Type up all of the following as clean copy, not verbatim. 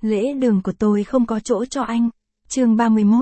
Lễ đường của tôi không có chỗ cho anh. Chương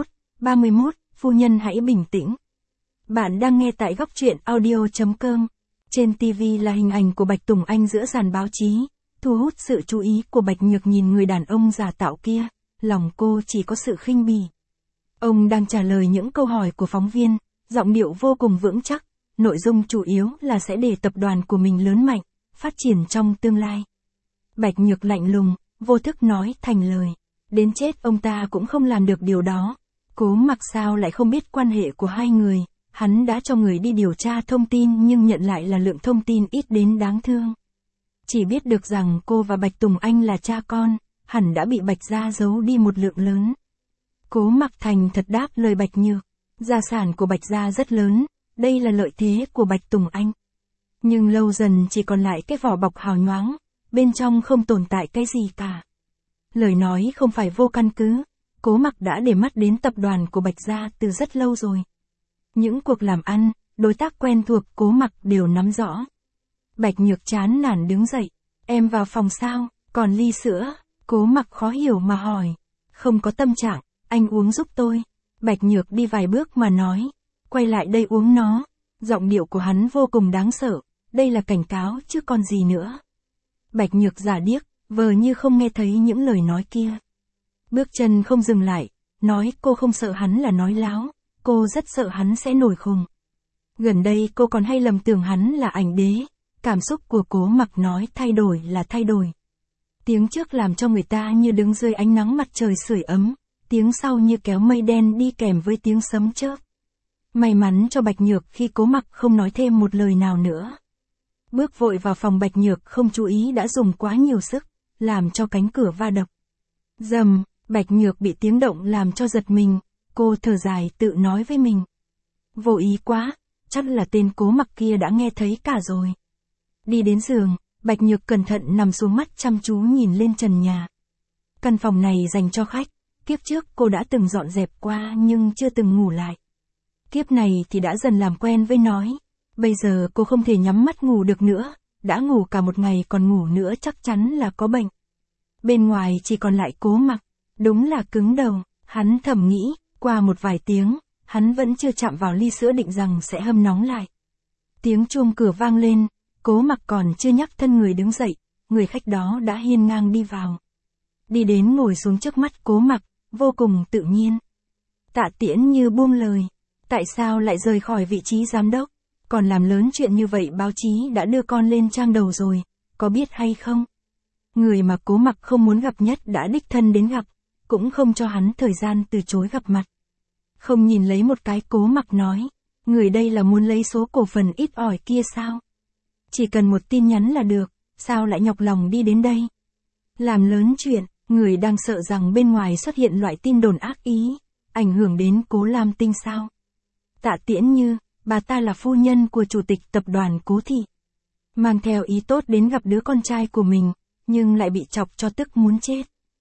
31, phu nhân hãy bình tĩnh. Bạn đang nghe tại góc truyện audio.com. Trên TV là hình ảnh của Bạch Tùng Anh giữa dàn báo chí, thu hút sự chú ý của Bạch Nhược nhìn người đàn ông giả tạo kia, lòng cô chỉ có sự khinh bỉ. Ông đang trả lời những câu hỏi của phóng viên, giọng điệu vô cùng vững chắc, nội dung chủ yếu là sẽ để tập đoàn của mình lớn mạnh, phát triển trong tương lai. Bạch Nhược lạnh lùng, vô thức nói thành lời. Đến chết ông ta cũng không làm được điều đó. Cố Mặc sao lại không biết quan hệ của hai người, hắn đã cho người đi điều tra thông tin nhưng nhận lại là lượng thông tin ít đến đáng thương. Chỉ biết được rằng cô và Bạch Tùng Anh là cha con, hẳn đã bị Bạch gia giấu đi một lượng lớn. Cố Mặc thành thật đáp lời Bạch Nhược. Gia sản của Bạch gia rất lớn, đây là lợi thế của Bạch Tùng Anh. Nhưng lâu dần chỉ còn lại cái vỏ bọc hào nhoáng, bên trong không tồn tại cái gì cả. Lời nói không phải vô căn cứ, Cố Mặc đã để mắt đến tập đoàn của Bạch gia từ rất lâu rồi. Những cuộc làm ăn, đối tác quen thuộc Cố Mặc đều nắm rõ. Bạch Nhược chán nản đứng dậy, em vào phòng sao, còn ly sữa, Cố Mặc khó hiểu mà hỏi. Không có tâm trạng, anh uống giúp tôi. Bạch Nhược đi vài bước mà nói, quay lại đây uống nó. Giọng điệu của hắn vô cùng đáng sợ, đây là cảnh cáo chứ còn gì nữa. Bạch Nhược giả điếc, vờ như không nghe thấy những lời nói kia. Bước chân không dừng lại, nói cô không sợ hắn là nói láo, cô rất sợ hắn sẽ nổi khùng. Gần đây cô còn hay lầm tưởng hắn là ảnh đế, cảm xúc của Cố Mặc nói thay đổi là thay đổi. Tiếng trước làm cho người ta như đứng dưới ánh nắng mặt trời sưởi ấm, tiếng sau như kéo mây đen đi kèm với tiếng sấm chớp. May mắn cho Bạch Nhược khi Cố Mặc không nói thêm một lời nào nữa. Bước vội vào phòng Bạch Nhược không chú ý đã dùng quá nhiều sức, làm cho cánh cửa va đập. Rầm, Bạch Nhược bị tiếng động làm cho giật mình, cô thở dài tự nói với mình. Vô ý quá, chắc là tên Cố Mặc kia đã nghe thấy cả rồi. Đi đến giường, Bạch Nhược cẩn thận nằm xuống mắt chăm chú nhìn lên trần nhà. Căn phòng này dành cho khách, kiếp trước cô đã từng dọn dẹp qua nhưng chưa từng ngủ lại. Kiếp này thì đã dần làm quen với nói. Bây giờ cô không thể nhắm mắt ngủ được nữa, đã ngủ cả một ngày còn ngủ nữa chắc chắn là có bệnh. Bên ngoài chỉ còn lại Cố Mặc, đúng là cứng đầu, hắn thầm nghĩ, qua một vài tiếng, hắn vẫn chưa chạm vào ly sữa định rằng sẽ hâm nóng lại. Tiếng chuông cửa vang lên, Cố Mặc còn chưa nhắc thân người đứng dậy, người khách đó đã hiên ngang đi vào. Đi đến ngồi xuống trước mắt Cố Mặc, vô cùng tự nhiên. Tạ Tiễn Như buông lời, tại sao lại rời khỏi vị trí giám đốc? Còn làm lớn chuyện như vậy báo chí đã đưa con lên trang đầu rồi, có biết hay không? Người mà Cố Mặc không muốn gặp nhất đã đích thân đến gặp, cũng không cho hắn thời gian từ chối gặp mặt. Không nhìn lấy một cái Cố Mặc nói, người đây là muốn lấy số cổ phần ít ỏi kia sao? Chỉ cần một tin nhắn là được, sao lại nhọc lòng đi đến đây? Làm lớn chuyện, người đang sợ rằng bên ngoài xuất hiện loại tin đồn ác ý, ảnh hưởng đến Cố Lam Tinh sao? Tạ Tiễn Như, bà ta là phu nhân của chủ tịch tập đoàn Cố Thị. Mang theo ý tốt đến gặp đứa con trai của mình, nhưng lại bị chọc cho tức muốn chết.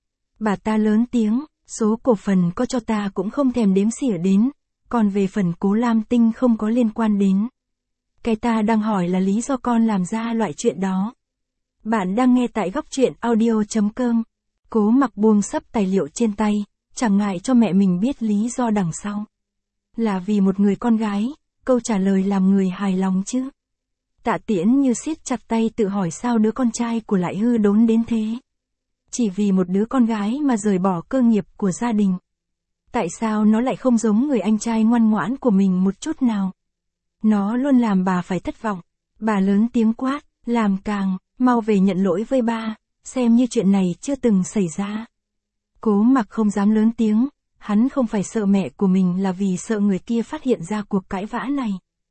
Bà ta lớn tiếng, số cổ phần có cho ta cũng không thèm đếm xỉa đến, còn về phần Cố Lam Tinh không có liên quan đến. Cái ta đang hỏi là lý do con làm ra loại chuyện đó. Bạn đang nghe tại góc truyện audio.com. Cố Mặc buông sấp tài liệu trên tay, chẳng ngại cho mẹ mình biết lý do đằng sau. Là vì một người con gái, câu trả lời làm người hài lòng chứ. Tạ Tiễn Như siết chặt tay tự hỏi sao đứa con trai của lại hư đốn đến thế. Chỉ vì một đứa con gái mà rời bỏ cơ nghiệp của gia đình. Tại sao nó lại không giống người anh trai ngoan ngoãn của mình một chút nào? Nó luôn làm bà phải thất vọng. Bà lớn tiếng quát, làm càng, mau về nhận lỗi với ba, xem như chuyện này chưa từng xảy ra. Cố Mặc không dám lớn tiếng, hắn không phải sợ mẹ của mình là vì sợ người kia phát hiện ra cuộc cãi vã này.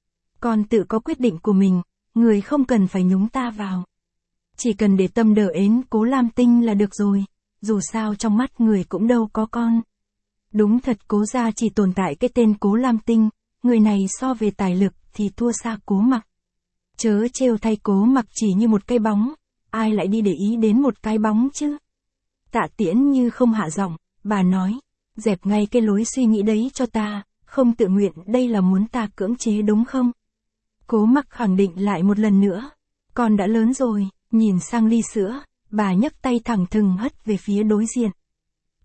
Con tự có quyết định của mình, người không cần phải nhúng ta vào. Chỉ cần để tâm đỡ ến Cố Lam Tinh là được rồi, dù sao trong mắt người cũng đâu có con. Đúng thật Cố gia chỉ tồn tại cái tên Cố Lam Tinh, người này so về tài lực thì thua xa Cố Mặc. Chớ trêu thay Cố Mặc chỉ như một cây bóng, ai lại đi để ý đến một cái bóng chứ? Tạ Tiễn Như không hạ giọng, bà nói, dẹp ngay cái lối suy nghĩ đấy cho ta, không tự nguyện đây là muốn ta cưỡng chế đúng không? Cố Mặc khẳng định lại một lần nữa, con đã lớn rồi, nhìn sang ly sữa, bà nhấc tay thẳng thừng hất về phía đối diện.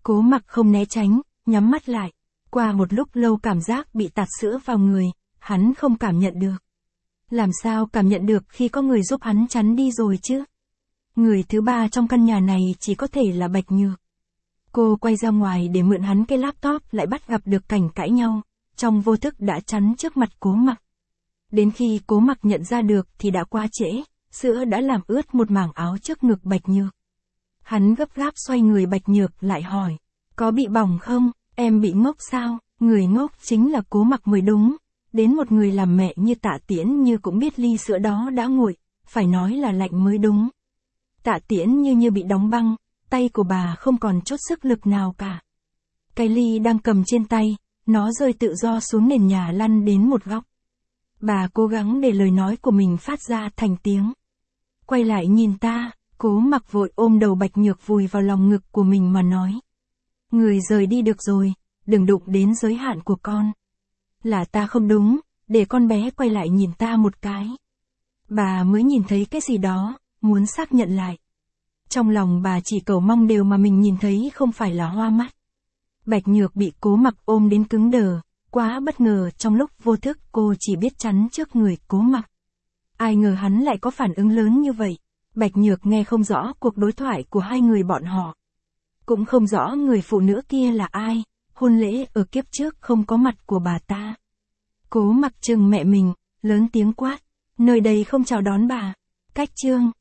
Cố Mặc không né tránh, nhắm mắt lại. Qua một lúc lâu cảm giác bị tạt sữa vào người, hắn không cảm nhận được. Làm sao cảm nhận được khi có người giúp hắn chắn đi rồi chứ? Người thứ ba trong căn nhà này chỉ có thể là Bạch Nhược. Cô quay ra ngoài để mượn hắn cái laptop, lại bắt gặp được cảnh cãi nhau, trong vô thức đã chắn trước mặt Cố Mặc. Đến khi Cố Mặc nhận ra được thì đã quá trễ, sữa đã làm ướt một mảng áo trước ngực Bạch Nhược. Hắn gấp gáp xoay người Bạch Nhược lại hỏi, có bị bỏng không, em bị ngốc sao? Người ngốc chính là Cố Mặc mới đúng, đến một người làm mẹ như Tạ Tiễn Như cũng biết ly sữa đó đã nguội, phải nói là lạnh mới đúng. Tạ Tiễn Như bị đóng băng, tay của bà không còn chút sức lực nào cả. Cái ly đang cầm trên tay, nó rơi tự do xuống nền nhà lăn đến một góc. Bà cố gắng để lời nói của mình phát ra thành tiếng. Quay lại nhìn ta, Cố Mặc vội ôm đầu Bạch Nhược vùi vào lòng ngực của mình mà nói. Người rời đi được rồi, đừng đụng đến giới hạn của con. Là ta không đúng, để con bé quay lại nhìn ta một cái. Bà mới nhìn thấy cái gì đó, muốn xác nhận lại. Trong lòng bà chỉ cầu mong điều mà mình nhìn thấy không phải là hoa mắt. Bạch Nhược bị Cố Mặc ôm đến cứng đờ, quá bất ngờ, trong lúc vô thức cô chỉ biết chắn trước người Cố Mặc. Ai ngờ hắn lại có phản ứng lớn như vậy. Bạch Nhược nghe không rõ cuộc đối thoại của hai người bọn họ. Cũng không rõ người phụ nữ kia là ai, hôn lễ ở kiếp trước không có mặt của bà ta. Cố Mặc trừng mẹ mình, lớn tiếng quát, nơi đây không chào đón bà. Cách chương